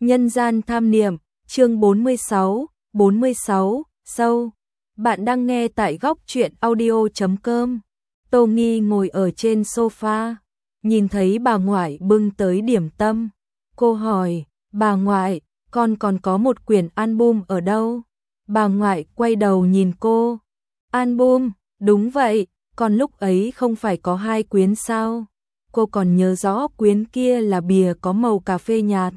Nhân gian tham niệm, chương 46, sâu. Bạn đang nghe tại góc truyện audio.com. Tô Nghi ngồi ở trên sofa, nhìn thấy bà ngoại bưng tới điểm tâm. Cô hỏi, bà ngoại, con còn có một quyển album ở đâu? Bà ngoại quay đầu nhìn cô. Album, đúng vậy, còn lúc ấy không phải có 2 quyển sao? Cô còn nhớ rõ quyển kia là bìa có màu cà phê nhạt.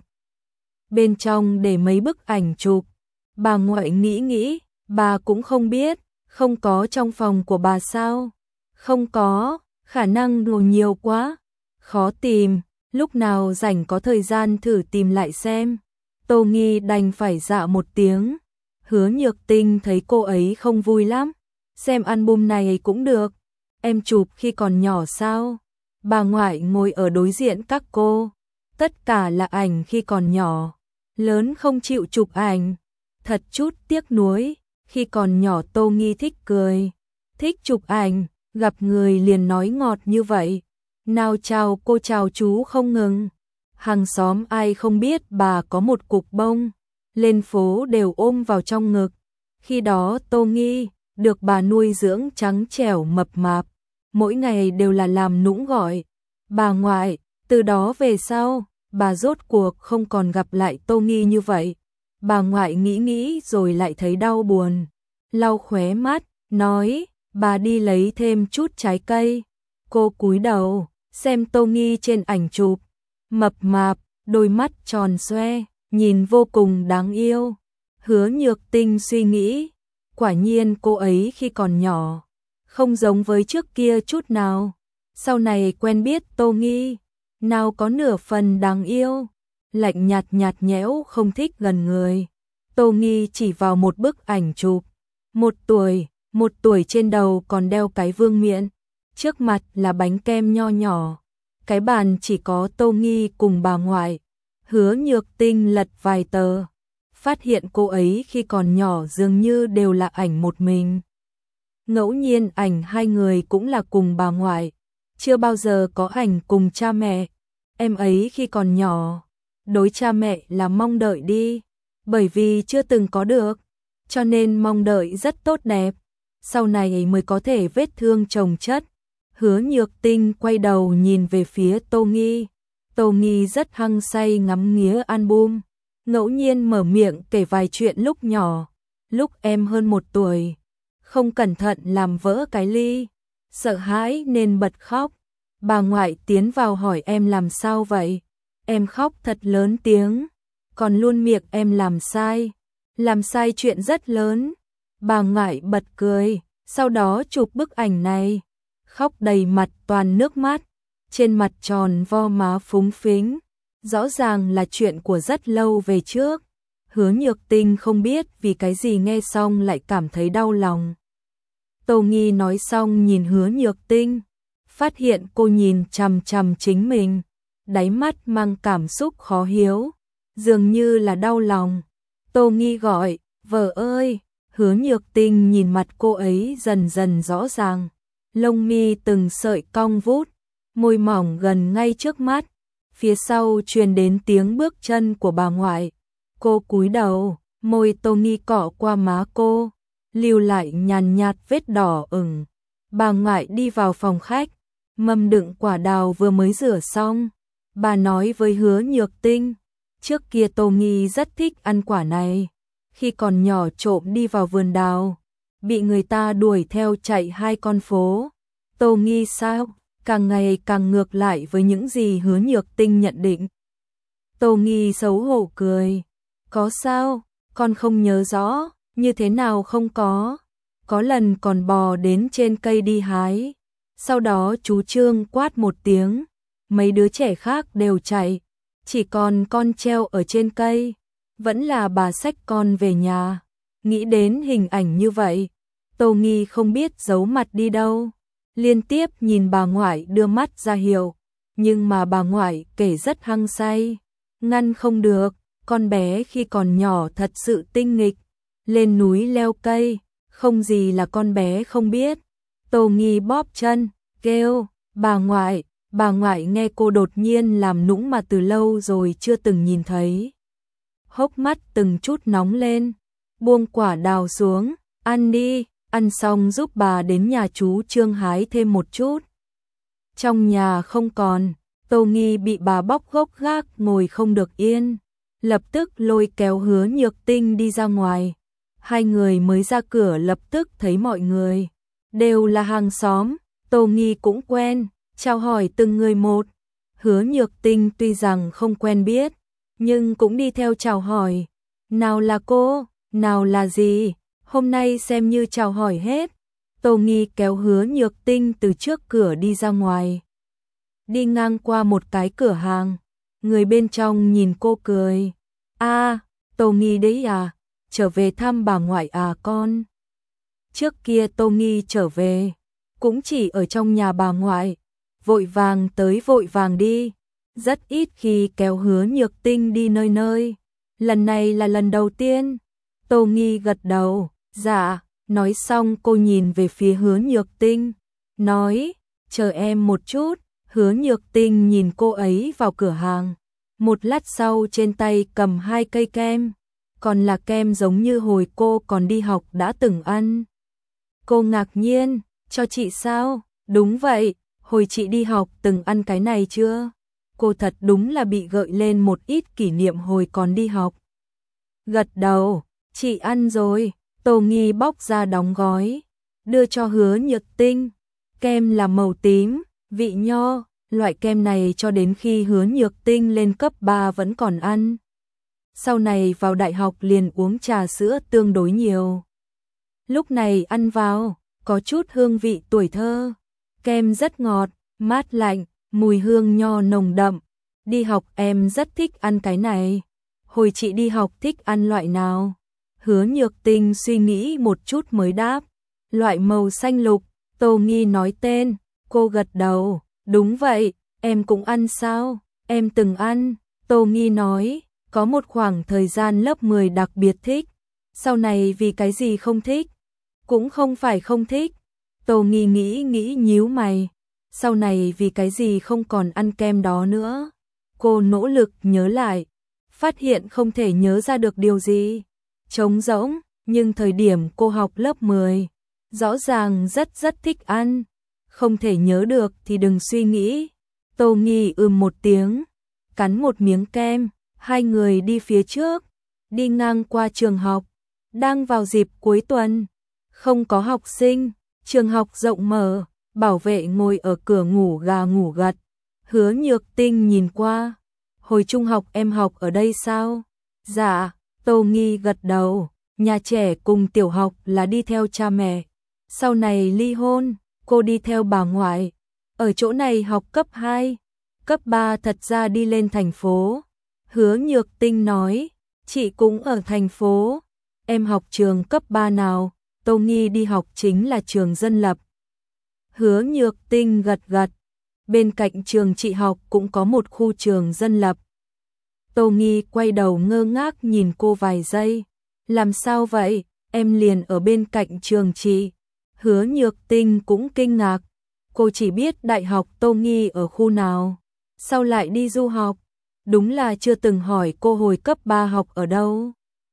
Bên trong để mấy bức ảnh chụp. Bà ngoại nghĩ, bà cũng không biết, không có trong phòng của bà sao? Không có, khả năng đồ nhiều quá, khó tìm, lúc nào rảnh có thời gian thử tìm lại xem. Tô Nghi đành phải dạ một tiếng. Hứa Nhược Tinh thấy cô ấy không vui lắm, xem album này cũng được, em chụp khi còn nhỏ sao? Bà ngoại ngồi ở đối diện các cô, tất cả là ảnh khi còn nhỏ, lớn không chịu chụp ảnh, thật chút tiếc nuối, khi còn nhỏ Tô Nghi thích cười, thích chụp ảnh, gặp người liền nói ngọt như vậy, nào chào cô chào chú không ngừng, hàng xóm ai không biết bà có một cục bông, lên phố đều ôm vào trong ngực, khi đó Tô Nghi được bà nuôi dưỡng trắng trẻo mập mạp, mỗi ngày đều là làm nũng gọi, bà ngoại, từ đó về sau, bà rốt cuộc không còn gặp lại Tô Nghi như vậy. Bà ngoại nghĩ rồi lại thấy đau buồn, lau khóe mắt, nói, bà đi lấy thêm chút trái cây. Cô cúi đầu, xem Tô Nghi trên ảnh chụp, mập mạp, đôi mắt tròn xoe, nhìn vô cùng đáng yêu. Hứa Nhược Tinh suy nghĩ, quả nhiên cô ấy khi còn nhỏ, không giống với trước kia chút nào. Sau này quen biết Tô Nghi, nào có nửa phần đáng yêu, lạnh nhạt nhẽo không thích gần người. Tô Nghi chỉ vào một bức ảnh chụp, một tuổi trên đầu còn đeo cái vương miện, trước mặt là bánh kem nho nhỏ, cái bàn chỉ có Tô Nghi cùng bà ngoại. Hứa Nhược Tinh lật vài tờ, phát hiện cô ấy khi còn nhỏ dường như đều là ảnh một mình. Ngẫu nhiên ảnh hai người cũng là cùng bà ngoại, chưa bao giờ có ảnh cùng cha mẹ. Em ấy khi còn nhỏ, đối cha mẹ là mong đợi đi, bởi vì chưa từng có được, cho nên mong đợi rất tốt đẹp, sau này mới có thể vết thương chồng chất. Hứa Nhược Tinh quay đầu nhìn về phía Tô Nghi. Tô Nghi rất hăng say ngắm nghía album, ngẫu nhiên mở miệng kể vài chuyện lúc nhỏ, lúc em hơn 1 tuổi, không cẩn thận làm vỡ cái ly, sợ hãi nên bật khóc. Bà ngoại tiến vào hỏi em làm sao vậy? Em khóc thật lớn tiếng, còn luôn miệng em làm sai chuyện rất lớn. Bà ngoại bật cười, sau đó chụp bức ảnh này, khóc đầy mặt toàn nước mắt, trên mặt tròn vo má phúng phính, rõ ràng là chuyện của rất lâu về trước. Hứa Nhược Tinh không biết vì cái gì nghe xong lại cảm thấy đau lòng. Tô Nghi nói xong nhìn Hứa Nhược Tinh, phát hiện cô nhìn chằm chằm chính mình, đáy mắt mang cảm xúc khó hiểu, dường như là đau lòng. Tô Nghi gọi, vợ ơi, Hứa Nhược Tinh nhìn mặt cô ấy dần dần rõ ràng, lông mi từng sợi cong vút, môi mỏng gần ngay trước mắt, phía sau truyền đến tiếng bước chân của bà ngoại. Cô cúi đầu, môi Tô Nghi cọ qua má cô, lưu lại nhàn nhạt vết đỏ ửng. Bà ngoại đi vào phòng khách, mâm đựng quả đào vừa mới rửa xong. Bà nói với Hứa Nhược Tinh, trước kia Tô Nghi rất thích ăn quả này, khi còn nhỏ trộm đi vào vườn đào, bị người ta đuổi theo chạy 2 con phố. Tô Nghi sao? Càng ngày càng ngược lại với những gì Hứa Nhược Tinh nhận định. Tô Nghi xấu hổ cười, có sao? Con không nhớ rõ, như thế nào không có? Có lần còn bò đến trên cây đi hái, sau đó chú Trương quát một tiếng, mấy đứa trẻ khác đều chạy, chỉ còn con treo ở trên cây, vẫn là bà xách con về nhà. Nghĩ đến hình ảnh như vậy, Tô Nghi không biết giấu mặt đi đâu, liên tiếp nhìn bà ngoại đưa mắt ra hiệu, nhưng mà bà ngoại kể rất hăng say, ngăn không được, con bé khi còn nhỏ thật sự tinh nghịch, lên núi leo cây, không gì là con bé không biết. Tô Nghi bóp chân, kêu, bà ngoại nghe cô đột nhiên làm nũng mà từ lâu rồi chưa từng nhìn thấy. hốc mắt từng chút nóng lên, buông quả đào xuống, ăn đi, ăn xong giúp bà đến nhà chú Trương hái thêm một chút. Trong nhà không còn, Tô Nghi bị bà bóc gốc gác ngồi không được yên, lập tức lôi kéo Hứa Nhược Tinh đi ra ngoài. Hai người mới ra cửa lập tức thấy mọi người đều là hàng xóm, Tô Nghi cũng quen, chào hỏi từng người một. Hứa Nhược Tinh tuy rằng không quen biết, nhưng cũng đi theo chào hỏi. Nào là cô, nào là gì, hôm nay xem như chào hỏi hết. Tô Nghi kéo Hứa Nhược Tinh từ trước cửa đi ra ngoài. Đi ngang qua một cái cửa hàng, người bên trong nhìn cô cười. À, Tô Nghi đấy à, trở về thăm bà ngoại à con. Trước kia Tô Nghi trở về, cũng chỉ ở trong nhà bà ngoại, vội vàng tới vội vàng đi, rất ít khi kéo Hứa Nhược Tinh đi nơi nơi. Lần này là lần đầu tiên. Tô Nghi gật đầu, dạ, nói xong cô nhìn về phía Hứa Nhược Tinh, nói, chờ em một chút. Hứa Nhược Tinh nhìn cô ấy vào cửa hàng, một lát sau trên tay cầm 2 cây kem, còn là kem giống như hồi cô còn đi học đã từng ăn. Cô ngạc nhiên, cho chị sao? Đúng vậy, hồi chị đi học từng ăn cái này chưa? Cô thật đúng là bị gợi lên một ít kỷ niệm hồi còn đi học. Gật đầu, chị ăn rồi. Tô Nghi bóc ra đóng gói, đưa cho Hứa Nhược Tinh. Kem là màu tím, vị nho, loại kem này cho đến khi Hứa Nhược Tinh lên cấp 3 vẫn còn ăn. Sau này vào đại học liền uống trà sữa tương đối nhiều. Lúc này ăn vào, có chút hương vị tuổi thơ. Kem rất ngọt, mát lạnh, mùi hương nho nồng đậm. Đi học em rất thích ăn cái này. Hồi chị đi học thích ăn loại nào? Hứa Nhược Tinh suy nghĩ một chút mới đáp. Loại màu xanh lục. Tô Nghi nói tên, cô gật đầu. Đúng vậy, em cũng ăn sao? Em từng ăn. Tô Nghi nói, có một khoảng thời gian lớp 10 đặc biệt thích. Sau này vì cái gì không thích? Cũng không phải không thích. Tô Nghi nghĩ nhíu mày. Sau này vì cái gì không còn ăn kem đó nữa? Cô nỗ lực nhớ lại, phát hiện không thể nhớ ra được điều gì. Trống rỗng, nhưng thời điểm cô học lớp 10, rõ ràng rất thích ăn. Không thể nhớ được thì đừng suy nghĩ. Tô Nghi một tiếng, cắn một miếng kem, hai người đi phía trước, đi ngang qua trường học. Đang vào dịp cuối tuần, không có học sinh, trường học rộng mở, bảo vệ ngồi ở cửa ngủ gà ngủ gật. Hứa Nhược Tinh nhìn qua, hồi trung học em học ở đây sao? Dạ, Tô Nghi gật đầu, nhà trẻ cùng tiểu học là đi theo cha mẹ. Sau này ly hôn, cô đi theo bà ngoại, ở chỗ này học cấp 2, cấp 3 thật ra đi lên thành phố. Hứa Nhược Tinh nói, chị cũng ở thành phố, em học trường cấp 3 nào? Tô Nghi đi học chính là trường dân lập. Hứa Nhược Tinh gật gật, bên cạnh trường chị học cũng có một khu trường dân lập. Tô Nghi quay đầu ngơ ngác nhìn cô vài giây, làm sao vậy, em liền ở bên cạnh trường chị. Hứa Nhược Tinh cũng kinh ngạc, cô chỉ biết đại học Tô Nghi ở khu nào, sao lại đi du học, đúng là chưa từng hỏi cô hồi cấp 3 học ở đâu.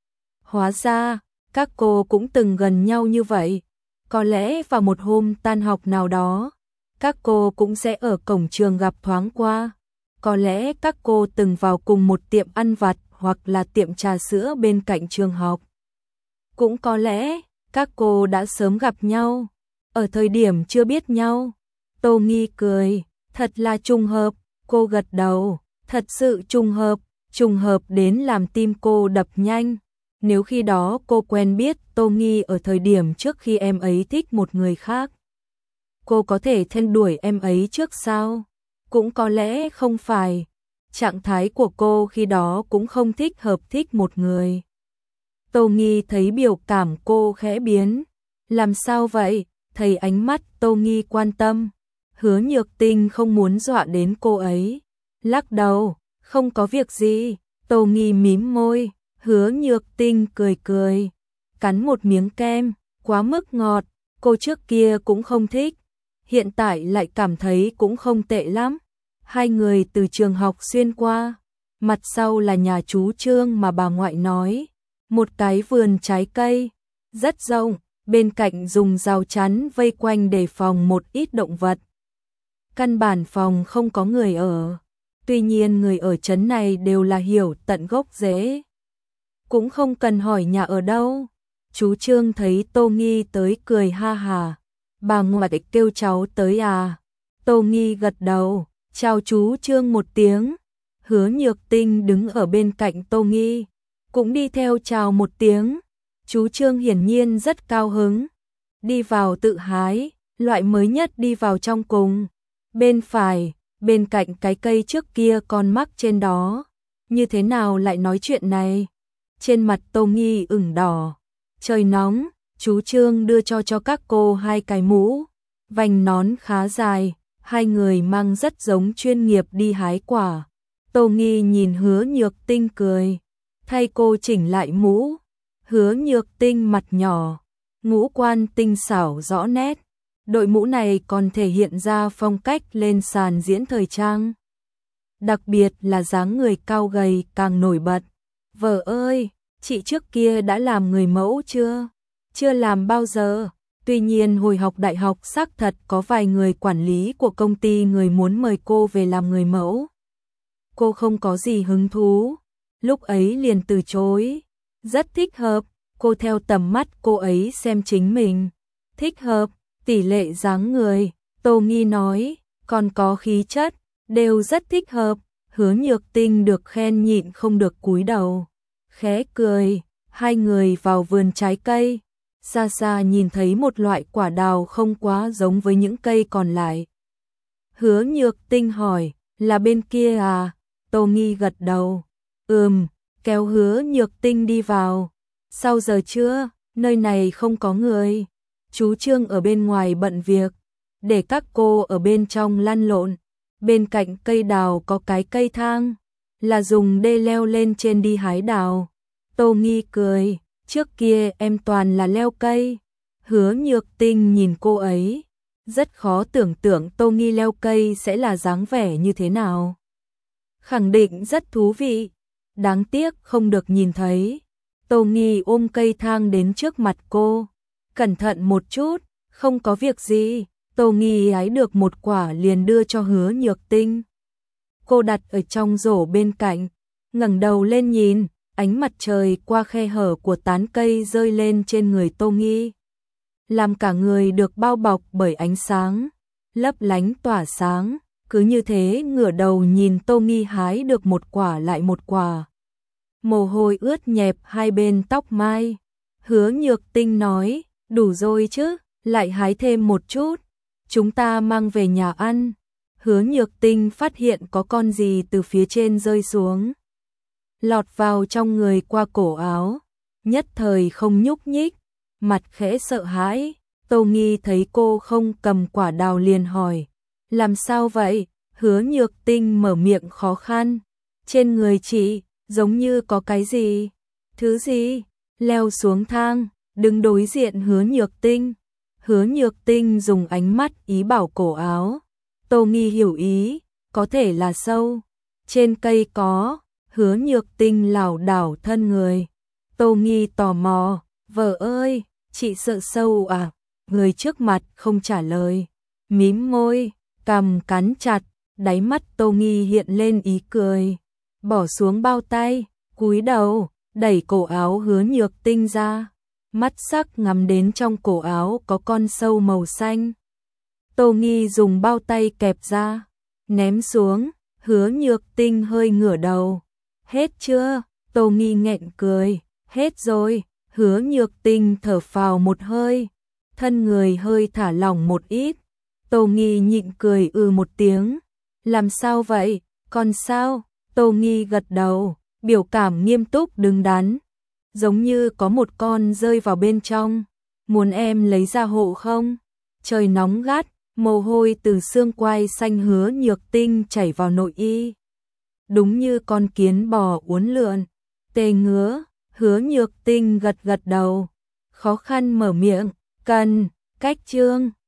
Hóa ra, các cô cũng từng gần nhau như vậy, có lẽ vào một hôm tan học nào đó, các cô cũng sẽ ở cổng trường gặp thoáng qua, có lẽ các cô từng vào cùng một tiệm ăn vặt hoặc là tiệm trà sữa bên cạnh trường học. Cũng có lẽ, các cô đã sớm gặp nhau, ở thời điểm chưa biết nhau. Tô Nghi cười, thật là trùng hợp, cô gật đầu, thật sự trùng hợp đến làm tim cô đập nhanh. Nếu khi đó cô quen biết Tô Nghi ở thời điểm trước khi em ấy thích một người khác, cô có thể theo đuổi em ấy trước sao? Cũng có lẽ không phải, trạng thái của cô khi đó cũng không thích hợp thích một người. Tô Nghi thấy biểu cảm cô khẽ biến, làm sao vậy? Thấy ánh mắt Tô Nghi quan tâm, Hứa Nhược Tinh không muốn dọa đến cô ấy, lắc đầu, không có việc gì. Tô Nghi mím môi, Hứa Nhược Tinh cười, cắn một miếng kem, quá mức ngọt, cô trước kia cũng không thích, hiện tại lại cảm thấy cũng không tệ lắm. Hai người từ trường học xuyên qua, mặt sau là nhà chú Trương mà bà ngoại nói, một cái vườn trái cây, rất rộng, bên cạnh dùng rào chắn vây quanh để phòng một ít động vật. Căn bản phòng không có người ở, tuy nhiên người ở trấn này đều là hiểu tận gốc rễ. Cũng không cần hỏi nhà ở đâu. Chú Trương thấy Tô Nghi tới cười ha hà, bà ngoại kêu cháu tới à? Tô Nghi gật đầu, chào chú Trương một tiếng. Hứa Nhược Tinh đứng ở bên cạnh Tô Nghi, cũng đi theo chào một tiếng. Chú Trương hiển nhiên rất cao hứng, đi vào tự hái, loại mới nhất đi vào trong cùng. Bên phải, bên cạnh cái cây trước kia còn mắc trên đó, như thế nào lại nói chuyện này? Trên mặt Tô Nghi ửng đỏ. Trời nóng, chú Trương đưa cho các cô 2 cái mũ, vành nón khá dài, hai người mang rất giống chuyên nghiệp đi hái quả. Tô Nghi nhìn Hứa Nhược Tinh cười, thay cô chỉnh lại mũ. Hứa Nhược Tinh mặt nhỏ, ngũ quan tinh xảo rõ nét, đội mũ này còn thể hiện ra phong cách lên sàn diễn thời trang. Đặc biệt là dáng người cao gầy càng nổi bật. Vợ ơi, chị trước kia đã làm người mẫu chưa? Chưa làm bao giờ. Tuy nhiên hồi học đại học xác thật có vài người quản lý của công ty người muốn mời cô về làm người mẫu. Cô không có gì hứng thú, lúc ấy liền từ chối. Rất thích hợp, cô theo tầm mắt cô ấy xem chính mình. Thích hợp, tỷ lệ dáng người, Tô Nghi nói, còn có khí chất, đều rất thích hợp. Hứa Nhược Tinh được khen nhịn không được cúi đầu, khẽ cười. Hai người vào vườn trái cây, xa xa nhìn thấy một loại quả đào không quá giống với những cây còn lại. Hứa Nhược Tinh hỏi, là bên kia à? Tô Nghi gật đầu, kéo Hứa Nhược Tinh đi vào. Sau giờ trưa, nơi này không có người, chú Trương ở bên ngoài bận việc, để các cô ở bên trong lăn lộn. Bên cạnh cây đào có cái cây thang, là dùng để leo lên trên đi hái đào. Tô Nghi cười, trước kia em toàn là leo cây. Hứa Nhược Tinh nhìn cô ấy, rất khó tưởng tượng Tô Nghi leo cây sẽ là dáng vẻ như thế nào. Khẳng định rất thú vị, đáng tiếc không được nhìn thấy. Tô Nghi ôm cây thang đến trước mặt cô, cẩn thận một chút, không có việc gì. Tô Nghi hái được một quả liền đưa cho Hứa Nhược Tinh. Cô đặt ở trong rổ bên cạnh, ngẩng đầu lên nhìn, ánh mặt trời qua khe hở của tán cây rơi lên trên người Tô Nghi, làm cả người được bao bọc bởi ánh sáng, lấp lánh tỏa sáng. Cứ như thế ngửa đầu nhìn Tô Nghi hái được một quả lại một quả. Mồ hôi ướt nhẹp hai bên tóc mai. Hứa Nhược Tinh nói, đủ rồi chứ, lại hái thêm một chút, chúng ta mang về nhà ăn. Hứa Nhược Tinh phát hiện có con gì từ phía trên rơi xuống, lọt vào trong người qua cổ áo, nhất thời không nhúc nhích, mặt khẽ sợ hãi. Tô Nghi thấy cô không cầm quả đào liền hỏi, làm sao vậy? Hứa Nhược Tinh mở miệng khó khăn, trên người chị giống như có cái gì. Thứ gì? Leo xuống thang, đứng đối diện Hứa Nhược Tinh. Hứa Nhược Tinh dùng ánh mắt ý bảo cổ áo. Tô Nghi hiểu ý, có thể là sâu. Trên cây có. Hứa Nhược Tinh lảo đảo thân người. Tô Nghi tò mò, vợ ơi, chị sợ sâu à? Người trước mặt không trả lời, mím môi, cằm cắn chặt, đáy mắt Tô Nghi hiện lên ý cười, bỏ xuống bao tay, cúi đầu, đẩy cổ áo Hứa Nhược Tinh ra, mắt sắc ngắm đến trong cổ áo có con sâu màu xanh. Tô Nghi dùng bao tay kẹp ra, ném xuống. Hứa Nhược Tinh hơi ngửa đầu. Hết chưa? Tô Nghi nghẹn cười. Hết rồi. Hứa Nhược Tinh thở phào một hơi, thân người hơi thả lỏng một ít. Tô Nghi nhịn cười một tiếng. Làm sao vậy? Còn sao? Tô Nghi gật đầu, biểu cảm nghiêm túc đứng đắn, giống như có một con rơi vào bên trong. Muốn em lấy ra hộ không? Trời nóng gắt, mồ hôi từ xương quai xanh Hứa Nhược Tinh chảy vào nội y, đúng như con kiến bò uốn lượn. Tê ngứa. Hứa Nhược Tinh gật gật đầu, khó khăn mở miệng, cần, cách Trương.